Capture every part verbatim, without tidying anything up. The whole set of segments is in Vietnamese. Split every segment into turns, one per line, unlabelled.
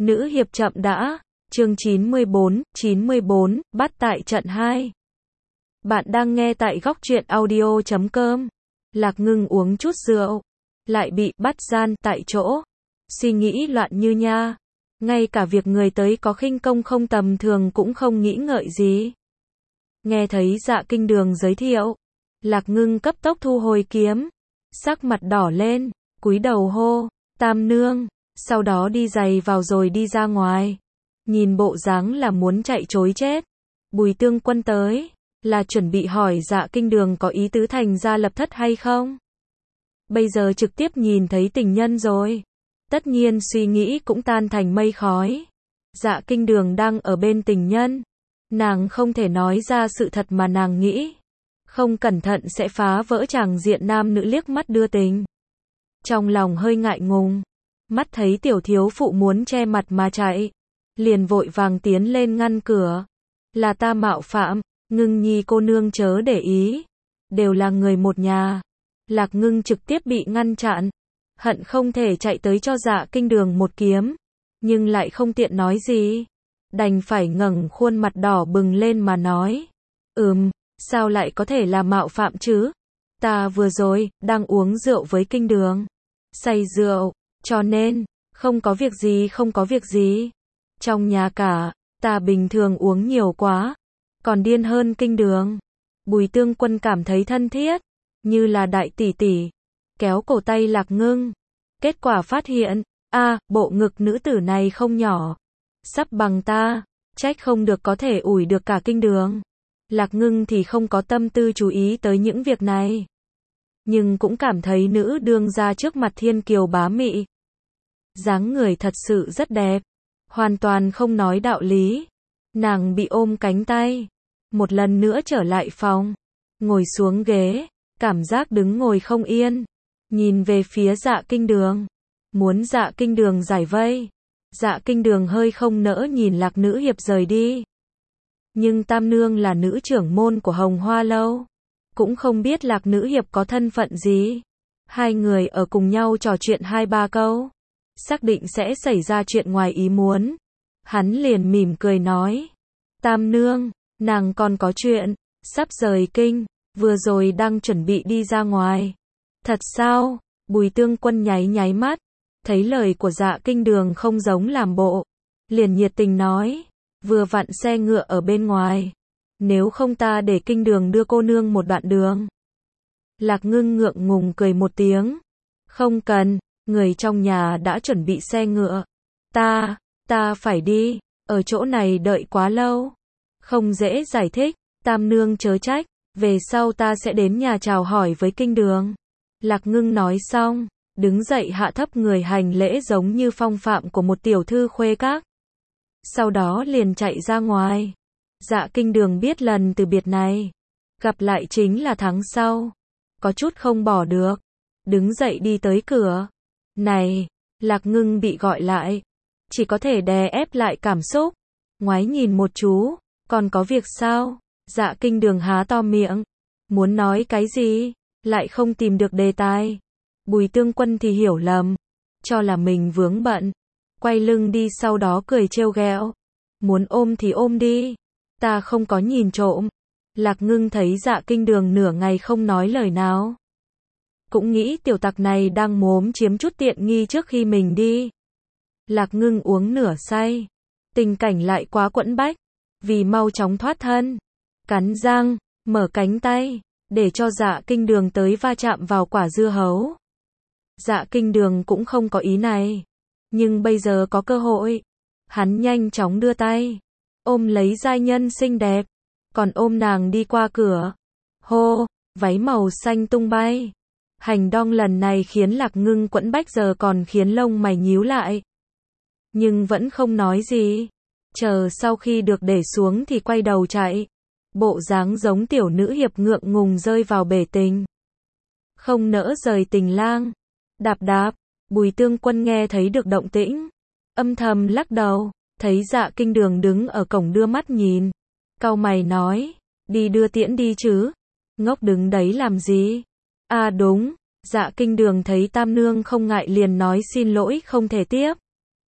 Nữ hiệp chậm đã. Chương chín mươi bốn, chín mươi bốn, bắt tại trận hai. Bạn đang nghe tại góc truyện audio chấm com. Lạc Ngưng uống chút rượu, lại bị bắt gian tại chỗ. Suy nghĩ loạn như nha. Ngay cả việc người tới có khinh công không tầm thường cũng không nghĩ ngợi gì. Nghe thấy Dạ Kinh Đường giới thiệu, Lạc Ngưng cấp tốc thu hồi kiếm, sắc mặt đỏ lên, cúi đầu hô, Tam nương, sau đó đi giày vào rồi đi ra ngoài. Nhìn bộ dáng là muốn chạy trối chết. Bùi Tương Quân tới, là chuẩn bị hỏi Dạ Kinh Đường có ý tứ thành ra lập thất hay không. Bây giờ trực tiếp nhìn thấy tình nhân rồi, tất nhiên suy nghĩ cũng tan thành mây khói. Dạ Kinh Đường đang ở bên tình nhân, nàng không thể nói ra sự thật mà nàng nghĩ, không cẩn thận sẽ phá vỡ tràng diện nam nữ liếc mắt đưa tình. Trong lòng hơi ngại ngùng, mắt thấy tiểu thiếu phụ muốn che mặt mà chạy, liền vội vàng tiến lên ngăn cửa. Là ta mạo phạm, Ngưng nhi cô nương chớ để ý, đều là người một nhà. Lạc Ngưng trực tiếp bị ngăn chặn, hận không thể chạy tới cho Dạ Kinh Đường một kiếm, nhưng lại không tiện nói gì, đành phải ngẩng khuôn mặt đỏ bừng lên mà nói, ừm, sao lại có thể là mạo phạm chứ? Ta vừa rồi đang uống rượu với Kinh Đường, say rượu, cho nên không có việc gì, không có việc gì. Trong nhà cả, ta bình thường uống nhiều quá, còn điên hơn Kinh Đường. Bùi Tương Quân cảm thấy thân thiết, như là đại tỷ tỷ, kéo cổ tay Lạc Ngưng. Kết quả phát hiện, a, bộ ngực nữ tử này không nhỏ, sắp bằng ta, trách không được có thể ủi được cả Kinh Đường. Lạc Ngưng thì không có tâm tư chú ý tới những việc này, nhưng cũng cảm thấy nữ đương gia trước mặt thiên kiều bá mị, dáng người thật sự rất đẹp, hoàn toàn không nói đạo lý. Nàng bị ôm cánh tay, một lần nữa trở lại phòng, ngồi xuống ghế, cảm giác đứng ngồi không yên, nhìn về phía Dạ Kinh Đường, muốn Dạ Kinh Đường giải vây. Dạ Kinh Đường hơi không nỡ nhìn Lạc nữ hiệp rời đi. Nhưng Tam nương là nữ trưởng môn của Hồng Hoa lâu, cũng không biết Lạc nữ hiệp có thân phận gì. Hai người ở cùng nhau trò chuyện hai ba câu, xác định sẽ xảy ra chuyện ngoài ý muốn. Hắn liền mỉm cười nói, Tam nương, nàng còn có chuyện, sắp rời kinh, vừa rồi đang chuẩn bị đi ra ngoài. Thật sao? Bùi Tương Quân nháy nháy mắt, thấy lời của Dạ Kinh Đường không giống làm bộ, liền nhiệt tình nói, vừa vặn xe ngựa ở bên ngoài, nếu không ta để Kinh Đường đưa cô nương một đoạn đường. Lạc Ngưng ngượng ngùng cười một tiếng, không cần, người trong nhà đã chuẩn bị xe ngựa. Ta, ta phải đi, ở chỗ này đợi quá lâu, không dễ giải thích. Tam nương chớ trách, về sau ta sẽ đến nhà chào hỏi với Kinh Đường. Lạc Ngưng nói xong, đứng dậy hạ thấp người hành lễ giống như phong phạm của một tiểu thư khuê các. Sau đó liền chạy ra ngoài. Dạ Kinh Đường biết lần từ biệt này, gặp lại chính là tháng sau, có chút không bỏ được, đứng dậy đi tới cửa. Này, Lạc Ngưng bị gọi lại, chỉ có thể đè ép lại cảm xúc, ngoái nhìn một chú, còn có việc sao? Dạ Kinh Đường há to miệng, muốn nói cái gì, lại không tìm được đề tài. Bùi Tương Quân thì hiểu lầm, cho là mình vướng bận, quay lưng đi, sau đó cười trêu ghẹo, muốn ôm thì ôm đi, ta không có nhìn trộm. Lạc Ngưng thấy Dạ Kinh Đường nửa ngày không nói lời nào, cũng nghĩ tiểu tặc này đang mốm chiếm chút tiện nghi trước khi mình đi. Lạc Ngưng uống nửa say, tình cảnh lại quá quẫn bách, vì mau chóng thoát thân, cắn răng, mở cánh tay, để cho Dạ Kinh Đường tới va chạm vào quả dưa hấu. Dạ Kinh Đường cũng không có ý này, nhưng bây giờ có cơ hội, hắn nhanh chóng đưa tay, ôm lấy giai nhân xinh đẹp, còn ôm nàng đi qua cửa. Hô, váy màu xanh tung bay. Hành động lần này khiến Lạc Ngưng quẫn bách, giờ còn khiến lông mày nhíu lại, nhưng vẫn không nói gì, chờ sau khi được để xuống thì quay đầu chạy, bộ dáng giống tiểu nữ hiệp ngượng ngùng rơi vào bể tình, không nỡ rời tình lang. Đạp đạp, Bùi Tương Quân nghe thấy được động tĩnh, âm thầm lắc đầu, thấy Dạ Kinh Đường đứng ở cổng đưa mắt nhìn, cau mày nói, đi đưa tiễn đi chứ, ngốc đứng đấy làm gì? À đúng. Dạ Kinh Đường thấy Tam nương không ngại liền nói xin lỗi không thể tiếp.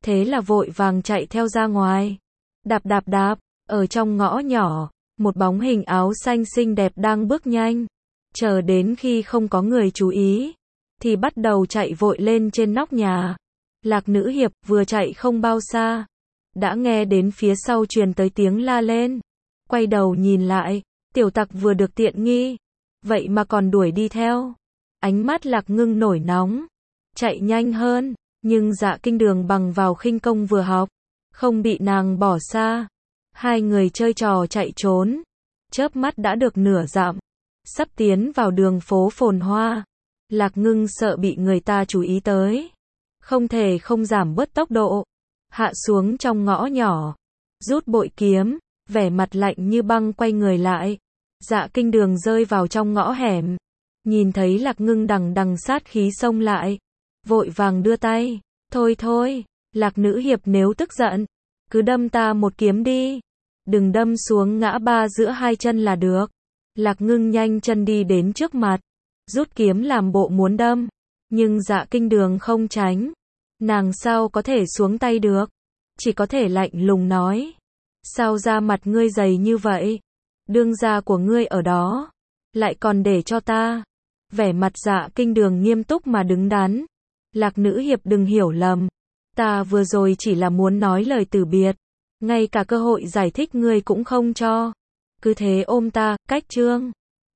thế là vội vàng chạy theo ra ngoài. Đạp đạp đạp, ở trong ngõ nhỏ, một bóng hình áo xanh xinh đẹp đang bước nhanh. Chờ đến khi không có người chú ý, thì bắt đầu chạy vội lên trên nóc nhà. Lạc Nữ Hiệp vừa chạy không bao xa, đã nghe đến phía sau truyền tới tiếng la lên. Quay đầu nhìn lại, tiểu tặc vừa được tiện nghi, vậy mà còn đuổi đi theo. Ánh mắt Lạc Ngưng nổi nóng, chạy nhanh hơn, nhưng Dạ Kinh Đường bằng vào khinh công vừa học, không bị nàng bỏ xa. Hai người chơi trò chạy trốn, chớp mắt đã được nửa dặm, sắp tiến vào đường phố phồn hoa. Lạc Ngưng sợ bị người ta chú ý tới, không thể không giảm bớt tốc độ, hạ xuống trong ngõ nhỏ, rút bội kiếm, vẻ mặt lạnh như băng quay người lại. Dạ Kinh Đường rơi vào trong ngõ hẻm, nhìn thấy Lạc Ngưng đằng đằng sát khí xông lại, vội vàng đưa tay, thôi thôi, Lạc Nữ Hiệp nếu tức giận, cứ đâm ta một kiếm đi, đừng đâm xuống ngã ba giữa hai chân là được. Lạc Ngưng nhanh chân đi đến trước mặt, rút kiếm làm bộ muốn đâm, nhưng Dạ Kinh Đường không tránh, nàng sao có thể xuống tay được, chỉ có thể lạnh lùng nói, sao da mặt ngươi dày như vậy, đương gia của ngươi ở đó, lại còn để cho ta. Vẻ mặt Dạ Kinh Đường nghiêm túc mà đứng đắn. Lạc Nữ Hiệp đừng hiểu lầm, ta vừa rồi chỉ là muốn nói lời từ biệt, ngay cả cơ hội giải thích ngươi cũng không cho, cứ thế ôm ta, cách chương.